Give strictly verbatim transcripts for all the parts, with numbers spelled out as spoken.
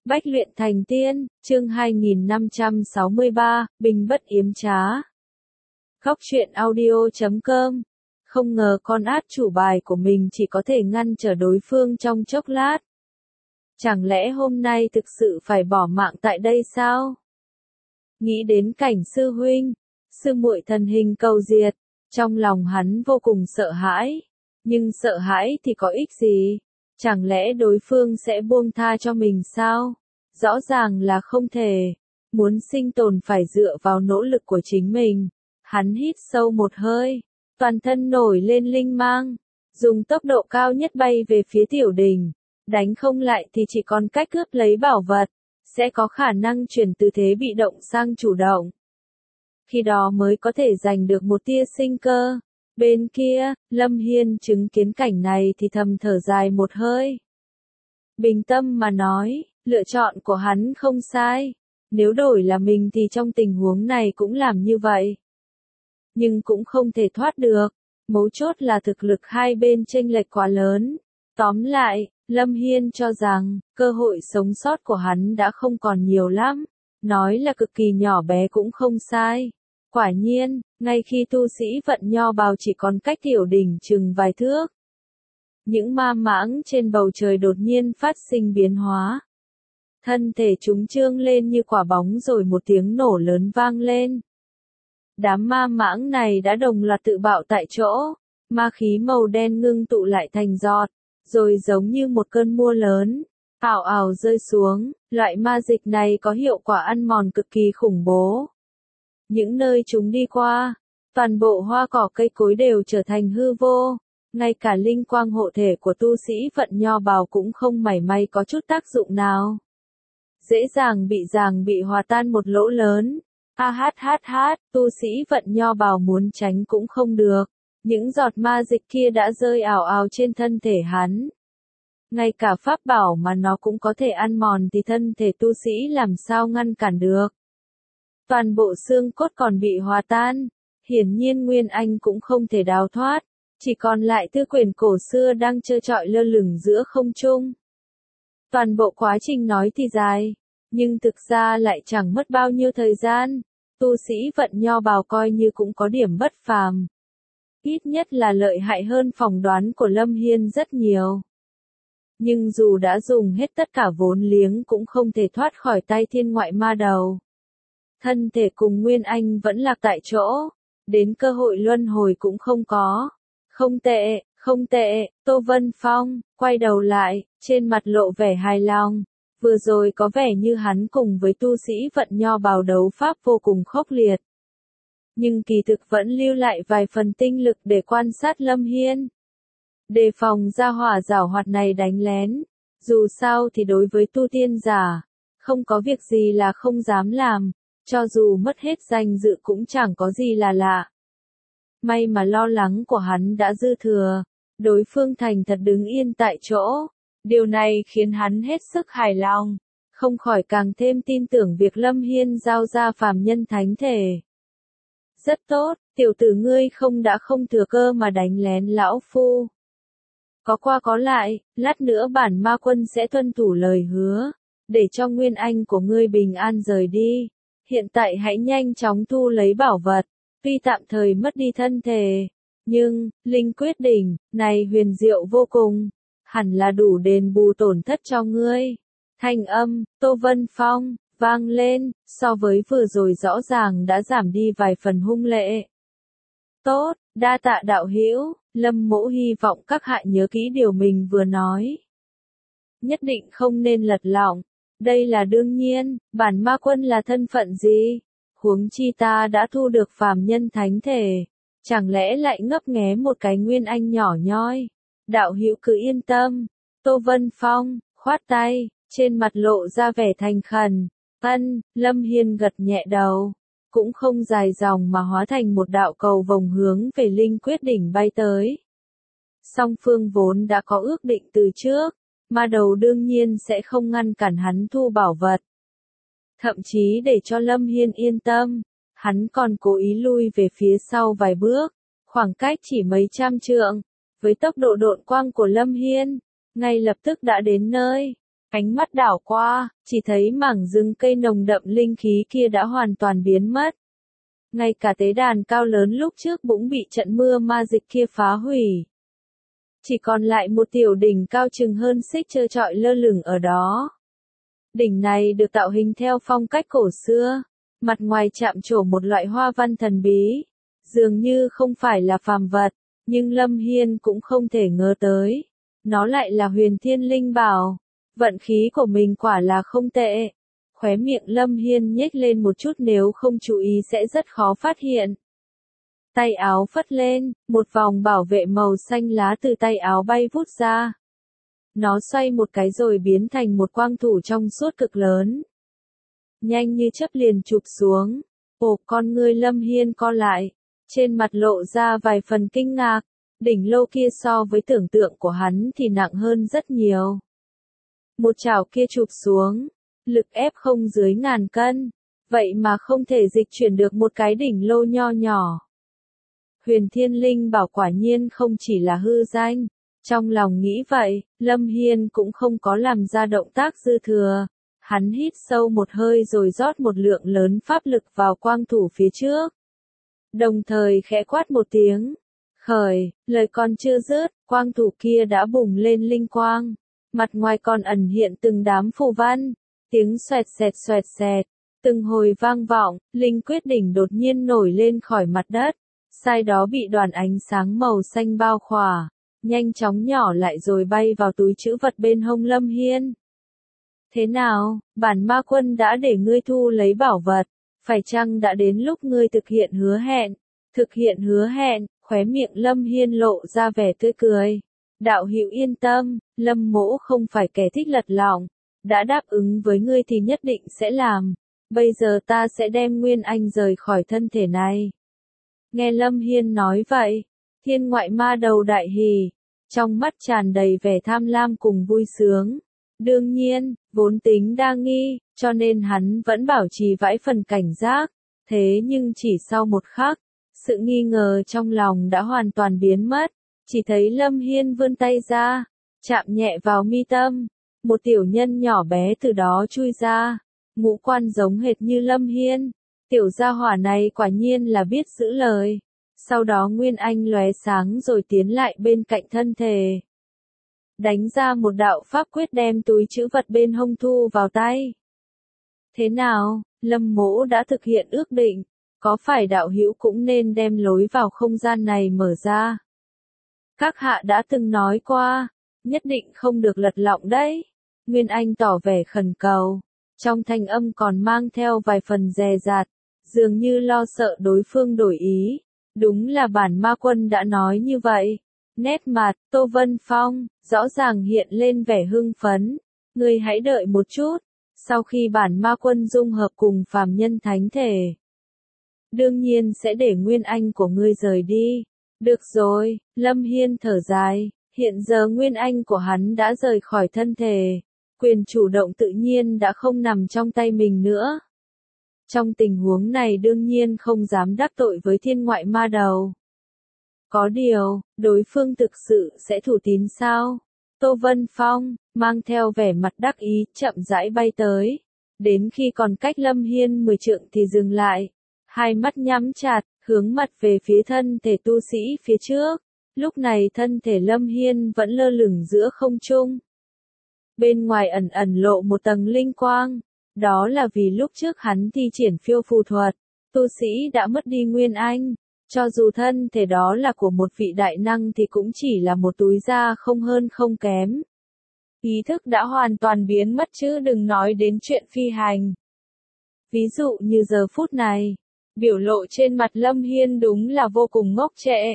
Bách luyện thành tiên, chương hai nghìn năm trăm sáu mươi ba, Bình bất yếm trá. Góc truyện audio chấm com. Không ngờ con át chủ bài của mình chỉ có thể ngăn trở đối phương trong chốc lát. Chẳng lẽ hôm nay thực sự phải bỏ mạng tại đây sao? Nghĩ đến cảnh sư huynh, sư muội thần hình cầu diệt, trong lòng hắn vô cùng sợ hãi. Nhưng sợ hãi thì có ích gì? Chẳng lẽ đối phương sẽ buông tha cho mình sao? Rõ ràng là không thể. Muốn sinh tồn phải dựa vào nỗ lực của chính mình. Hắn hít sâu một hơi, toàn thân nổi lên linh mang, dùng tốc độ cao nhất bay về phía tiểu đình. Đánh không lại thì chỉ còn cách cướp lấy bảo vật, sẽ có khả năng chuyển từ thế bị động sang chủ động. Khi đó mới có thể giành được một tia sinh cơ. Bên kia, Lâm Hiên chứng kiến cảnh này thì thầm thở dài một hơi. Bình tâm mà nói, lựa chọn của hắn không sai. Nếu đổi là mình thì trong tình huống này cũng làm như vậy. Nhưng cũng không thể thoát được. Mấu chốt là thực lực hai bên chênh lệch quá lớn. Tóm lại, Lâm Hiên cho rằng, cơ hội sống sót của hắn đã không còn nhiều lắm. Nói là cực kỳ nhỏ bé cũng không sai. Quả nhiên, ngay khi tu sĩ vận nho bào chỉ còn cách tiểu đỉnh chừng vài thước, những ma mãng trên bầu trời đột nhiên phát sinh biến hóa. Thân thể chúng trương lên như quả bóng rồi một tiếng nổ lớn vang lên. Đám ma mãng này đã đồng loạt tự bạo tại chỗ, ma khí màu đen ngưng tụ lại thành giọt, rồi giống như một cơn mưa lớn, ào ào rơi xuống. Loại ma dịch này có hiệu quả ăn mòn cực kỳ khủng bố. Những nơi chúng đi qua, toàn bộ hoa cỏ cây cối đều trở thành hư vô, ngay cả linh quang hộ thể của tu sĩ vận nho bào cũng không mảy may có chút tác dụng nào. Dễ dàng bị ràng bị hòa tan một lỗ lớn. A hát hát hát, tu sĩ vận nho bào muốn tránh cũng không được. Những giọt ma dịch kia đã rơi ảo ảo trên thân thể hắn. Ngay cả pháp bảo mà nó cũng có thể ăn mòn thì thân thể tu sĩ làm sao ngăn cản được. Toàn bộ xương cốt còn bị hòa tan, hiển nhiên Nguyên Anh cũng không thể đào thoát, chỉ còn lại tư quyển cổ xưa đang trơ trọi lơ lửng giữa không trung. Toàn bộ quá trình nói thì dài, nhưng thực ra lại chẳng mất bao nhiêu thời gian, tu sĩ vận nho bào coi như cũng có điểm bất phàm. Ít nhất là lợi hại hơn phỏng đoán của Lâm Hiên rất nhiều. Nhưng dù đã dùng hết tất cả vốn liếng cũng không thể thoát khỏi tay thiên ngoại ma đầu. Thân thể cùng Nguyên Anh vẫn lạc tại chỗ, đến cơ hội luân hồi cũng không có. Không tệ, không tệ, Tô Vân Phong, quay đầu lại, trên mặt lộ vẻ hài lòng. Vừa rồi có vẻ như hắn cùng với tu sĩ vận nho bào đấu pháp vô cùng khốc liệt. Nhưng kỳ thực vẫn lưu lại vài phần tinh lực để quan sát Lâm Hiên. Đề phòng ra hỏa giảo hoạt này đánh lén. Dù sao thì đối với tu tiên giả, không có việc gì là không dám làm. Cho dù mất hết danh dự cũng chẳng có gì là lạ. May mà lo lắng của hắn đã dư thừa. Đối phương thành thật đứng yên tại chỗ. Điều này khiến hắn hết sức hài lòng. Không khỏi càng thêm tin tưởng việc Lâm Hiên giao ra phàm nhân thánh thể. Rất tốt, tiểu tử ngươi không đã không thừa cơ mà đánh lén lão phu. Có qua có lại, lát nữa bản ma quân sẽ tuân thủ lời hứa. Để cho Nguyên Anh của ngươi bình an rời đi. Hiện tại hãy nhanh chóng thu lấy bảo vật, tuy tạm thời mất đi thân thể, nhưng, linh quyết đỉnh, này huyền diệu vô cùng, hẳn là đủ đền bù tổn thất cho ngươi. Thanh âm, Tô Vân Phong, vang lên, so với vừa rồi rõ ràng đã giảm đi vài phần hung lệ. Tốt, đa tạ đạo hữu, Lâm Mỗ hy vọng các hạ nhớ kỹ điều mình vừa nói. Nhất định không nên lật lọng. Đây là đương nhiên, bản ma quân là thân phận gì? Huống chi ta đã thu được phàm nhân thánh thể. Chẳng lẽ lại ngấp nghé một cái Nguyên Anh nhỏ nhoi? Đạo hữu cứ yên tâm. Tô Vân Phong, khoát tay, trên mặt lộ ra vẻ thành khẩn. Ân, Lâm Hiên gật nhẹ đầu. Cũng không dài dòng mà hóa thành một đạo cầu vồng hướng về linh quyết đỉnh bay tới. Song phương vốn đã có ước định từ trước. Ma đầu đương nhiên sẽ không ngăn cản hắn thu bảo vật. Thậm chí để cho Lâm Hiên yên tâm, hắn còn cố ý lui về phía sau vài bước, khoảng cách chỉ mấy trăm trượng. Với tốc độ độn quang của Lâm Hiên, ngay lập tức đã đến nơi. Ánh mắt đảo qua, chỉ thấy mảng rừng cây nồng đậm linh khí kia đã hoàn toàn biến mất. Ngay cả tế đàn cao lớn lúc trước cũng bị trận mưa ma dịch kia phá hủy. Chỉ còn lại một tiểu đỉnh cao chừng hơn xích trơ trọi lơ lửng ở đó. Đỉnh này được tạo hình theo phong cách cổ xưa, mặt ngoài chạm trổ một loại hoa văn thần bí, dường như không phải là phàm vật, nhưng Lâm Hiên cũng không thể ngờ tới. Nó lại là Huyền Thiên Linh Bảo. Vận khí của mình quả là không tệ. Khóe miệng Lâm Hiên nhếch lên một chút, nếu không chú ý sẽ rất khó phát hiện. Tay áo phất lên, một vòng bảo vệ màu xanh lá từ tay áo bay vút ra. Nó xoay một cái rồi biến thành một quang thủ trong suốt cực lớn. Nhanh như chớp liền chụp xuống. Ồ, con ngươi Lâm Hiên co lại. Trên mặt lộ ra vài phần kinh ngạc. Đỉnh lô kia so với tưởng tượng của hắn thì nặng hơn rất nhiều. Một chảo kia chụp xuống, lực ép không dưới ngàn cân, vậy mà không thể dịch chuyển được một cái đỉnh lô nho nhỏ. Huyền Thiên Linh Bảo quả nhiên không chỉ là hư danh, trong lòng nghĩ vậy, Lâm Hiên cũng không có làm ra động tác dư thừa. Hắn hít sâu một hơi rồi rót một lượng lớn pháp lực vào quang thủ phía trước. Đồng thời khẽ quát một tiếng, khởi, lời còn chưa dứt, quang thủ kia đã bùng lên linh quang. Mặt ngoài còn ẩn hiện từng đám phù văn, tiếng xoẹt xẹt xoẹt xẹt, từng hồi vang vọng, linh quyết đỉnh đột nhiên nổi lên khỏi mặt đất, sai đó bị đoàn ánh sáng màu xanh bao khỏa, nhanh chóng nhỏ lại rồi bay vào túi trữ vật bên hông Lâm Hiên. Thế nào, bản ma quân đã để ngươi thu lấy bảo vật, phải chăng đã đến lúc ngươi thực hiện hứa hẹn? Thực hiện hứa hẹn, khóe miệng Lâm Hiên lộ ra vẻ tươi cười. Đạo hữu yên tâm, Lâm mỗ không phải kẻ thích lật lọng, đã đáp ứng với ngươi thì nhất định sẽ làm, bây giờ ta sẽ đem Nguyên Anh rời khỏi thân thể này. Nghe Lâm Hiên nói vậy, thiên ngoại ma đầu đại hỉ, trong mắt tràn đầy vẻ tham lam cùng vui sướng. Đương nhiên, vốn tính đa nghi, cho nên hắn vẫn bảo trì vãi phần cảnh giác, thế nhưng chỉ sau một khắc, sự nghi ngờ trong lòng đã hoàn toàn biến mất. Chỉ thấy Lâm Hiên vươn tay ra, chạm nhẹ vào mi tâm, một tiểu nhân nhỏ bé từ đó chui ra, ngũ quan giống hệt như Lâm Hiên. Tiểu gia hỏa này quả nhiên là biết giữ lời. Sau đó Nguyên Anh lóe sáng rồi tiến lại bên cạnh thân thể. Đánh ra một đạo pháp quyết đem túi trữ vật bên hông thu vào tay. Thế nào, Lâm mỗ đã thực hiện ước định, có phải đạo hữu cũng nên đem lối vào không gian này mở ra? Các hạ đã từng nói qua, nhất định không được lật lọng đấy. Nguyên Anh tỏ vẻ khẩn cầu, trong thanh âm còn mang theo vài phần dè dặt, dường như lo sợ đối phương đổi ý. Đúng là bản ma quân đã nói như vậy. Nét mặt Tô Vân Phong rõ ràng hiện lên vẻ hưng phấn. Ngươi hãy đợi một chút, sau khi bản ma quân dung hợp cùng phàm nhân thánh thể, đương nhiên sẽ để Nguyên Anh của ngươi rời đi. Được rồi, Lâm Hiên thở dài, hiện giờ Nguyên Anh của hắn đã rời khỏi thân thể, quyền chủ động tự nhiên đã không nằm trong tay mình nữa. Trong tình huống này đương nhiên không dám đắc tội với thiên ngoại ma đầu. Có điều, đối phương thực sự sẽ thủ tín sao? Tô Vân Phong, mang theo vẻ mặt đắc ý, chậm rãi bay tới. Đến khi còn cách Lâm Hiên mười trượng thì dừng lại. Hai mắt nhắm chặt, hướng mặt về phía thân thể tu sĩ phía trước. Lúc này thân thể Lâm Hiên vẫn lơ lửng giữa không trung. Bên ngoài ẩn ẩn lộ một tầng linh quang. Đó là vì lúc trước hắn thi triển phiêu phù thuật, tu sĩ đã mất đi Nguyên Anh. Cho dù thân thể đó là của một vị đại năng thì cũng chỉ là một túi da không hơn không kém. Ý thức đã hoàn toàn biến mất chứ đừng nói đến chuyện phi hành. Ví dụ như giờ phút này, biểu lộ trên mặt Lâm Hiên đúng là vô cùng ngốc trệ.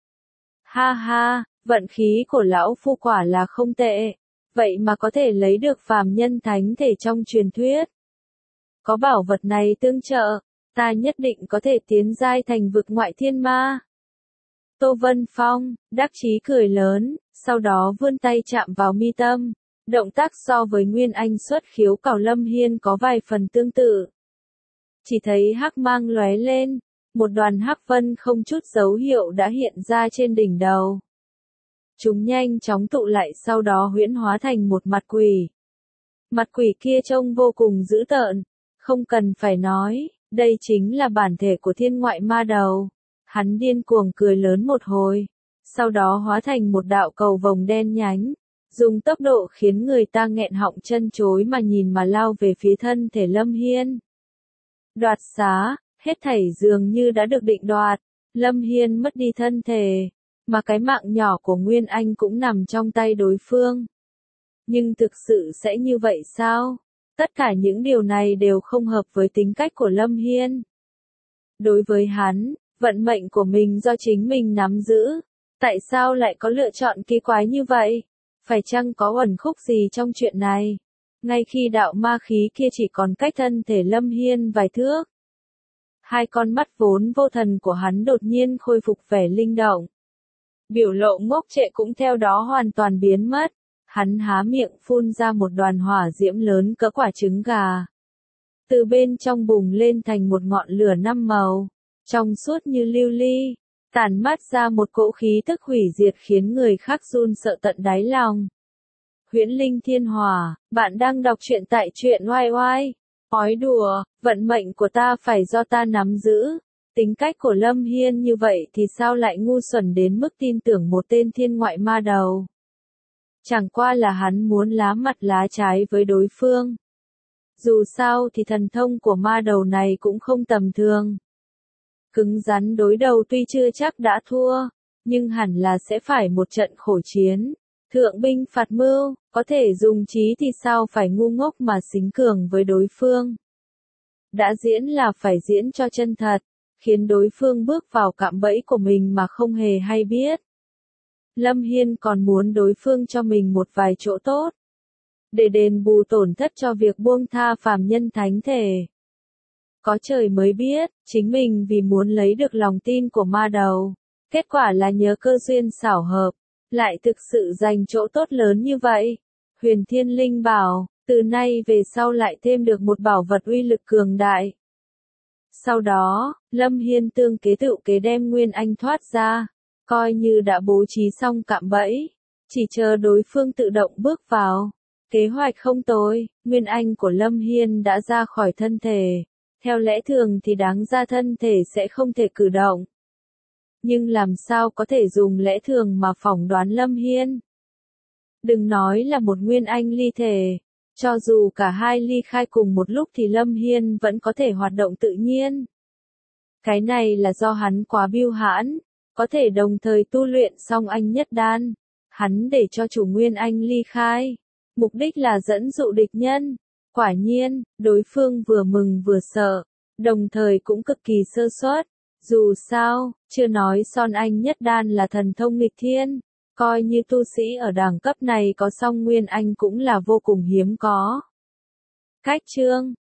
Ha ha, vận khí của lão phu quả là không tệ, vậy mà có thể lấy được phàm nhân thánh thể trong truyền thuyết. Có bảo vật này tương trợ, ta nhất định có thể tiến giai thành vực ngoại thiên ma. Tô Vân Phong, đắc chí cười lớn, sau đó vươn tay chạm vào mi tâm. Động tác so với Nguyên Anh xuất khiếu cảo Lâm Hiên có vài phần tương tự. Chỉ thấy hắc mang lóe lên, một đoàn hắc vân không chút dấu hiệu đã hiện ra trên đỉnh đầu. Chúng nhanh chóng tụ lại sau đó huyễn hóa thành một mặt quỷ. Mặt quỷ kia trông vô cùng dữ tợn, không cần phải nói, đây chính là bản thể của thiên ngoại ma đầu. Hắn điên cuồng cười lớn một hồi, sau đó hóa thành một đạo cầu vồng đen nhánh, dùng tốc độ khiến người ta nghẹn họng chân chối mà nhìn mà lao về phía thân thể Lâm Hiên. Đoạt xá, hết thảy dường như đã được định đoạt, Lâm Hiên mất đi thân thể, mà cái mạng nhỏ của Nguyên Anh cũng nằm trong tay đối phương. Nhưng thực sự sẽ như vậy sao? Tất cả những điều này đều không hợp với tính cách của Lâm Hiên. Đối với hắn, vận mệnh của mình do chính mình nắm giữ. Tại sao lại có lựa chọn kỳ quái như vậy? Phải chăng có uẩn khúc gì trong chuyện này? Ngay khi đạo ma khí kia chỉ còn cách thân thể Lâm Hiên vài thước, hai con mắt vốn vô thần của hắn đột nhiên khôi phục vẻ linh động. Biểu lộ ngốc trệ cũng theo đó hoàn toàn biến mất. Hắn há miệng phun ra một đoàn hỏa diễm lớn cỡ quả trứng gà. Từ bên trong bùng lên thành một ngọn lửa năm màu, trong suốt như lưu ly, tản mát ra một cỗ khí tức hủy diệt khiến người khác run sợ tận đáy lòng. Huyễn Linh Thiên Hỏa, bạn đang đọc truyện tại truyện oai oai. Ói đùa, vận mệnh của ta phải do ta nắm giữ. Tính cách của Lâm Hiên như vậy thì sao lại ngu xuẩn đến mức tin tưởng một tên thiên ngoại ma đầu. Chẳng qua là hắn muốn lá mặt lá trái với đối phương. Dù sao thì thần thông của ma đầu này cũng không tầm thường. Cứng rắn đối đầu tuy chưa chắc đã thua, nhưng hẳn là sẽ phải một trận khổ chiến. Thượng binh phạt mưu, có thể dùng trí thì sao phải ngu ngốc mà xính cường với đối phương. Đã diễn là phải diễn cho chân thật, khiến đối phương bước vào cạm bẫy của mình mà không hề hay biết. Lâm Hiên còn muốn đối phương cho mình một vài chỗ tốt, để đền bù tổn thất cho việc buông tha phàm nhân thánh thể. Có trời mới biết, chính mình vì muốn lấy được lòng tin của ma đầu, kết quả là nhớ cơ duyên xảo hợp, lại thực sự giành chỗ tốt lớn như vậy. Huyền Thiên Linh bảo, từ nay về sau lại thêm được một bảo vật uy lực cường đại. Sau đó, Lâm Hiên tương kế tự kế đem Nguyên Anh thoát ra, coi như đã bố trí xong cạm bẫy, chỉ chờ đối phương tự động bước vào. Kế hoạch không tồi, Nguyên Anh của Lâm Hiên đã ra khỏi thân thể, theo lẽ thường thì đáng ra thân thể sẽ không thể cử động. Nhưng làm sao có thể dùng lẽ thường mà phỏng đoán Lâm Hiên? Đừng nói là một Nguyên Anh ly thể, cho dù cả hai ly khai cùng một lúc thì Lâm Hiên vẫn có thể hoạt động tự nhiên. Cái này là do hắn quá biêu hãn, có thể đồng thời tu luyện xong anh nhất đan. Hắn để cho chủ Nguyên Anh ly khai, mục đích là dẫn dụ địch nhân. Quả nhiên, đối phương vừa mừng vừa sợ, đồng thời cũng cực kỳ sơ suất. Dù sao, chưa nói Son Anh nhất đan là thần thông nghịch thiên, coi như tu sĩ ở đẳng cấp này có song Nguyên Anh cũng là vô cùng hiếm có. Cách chương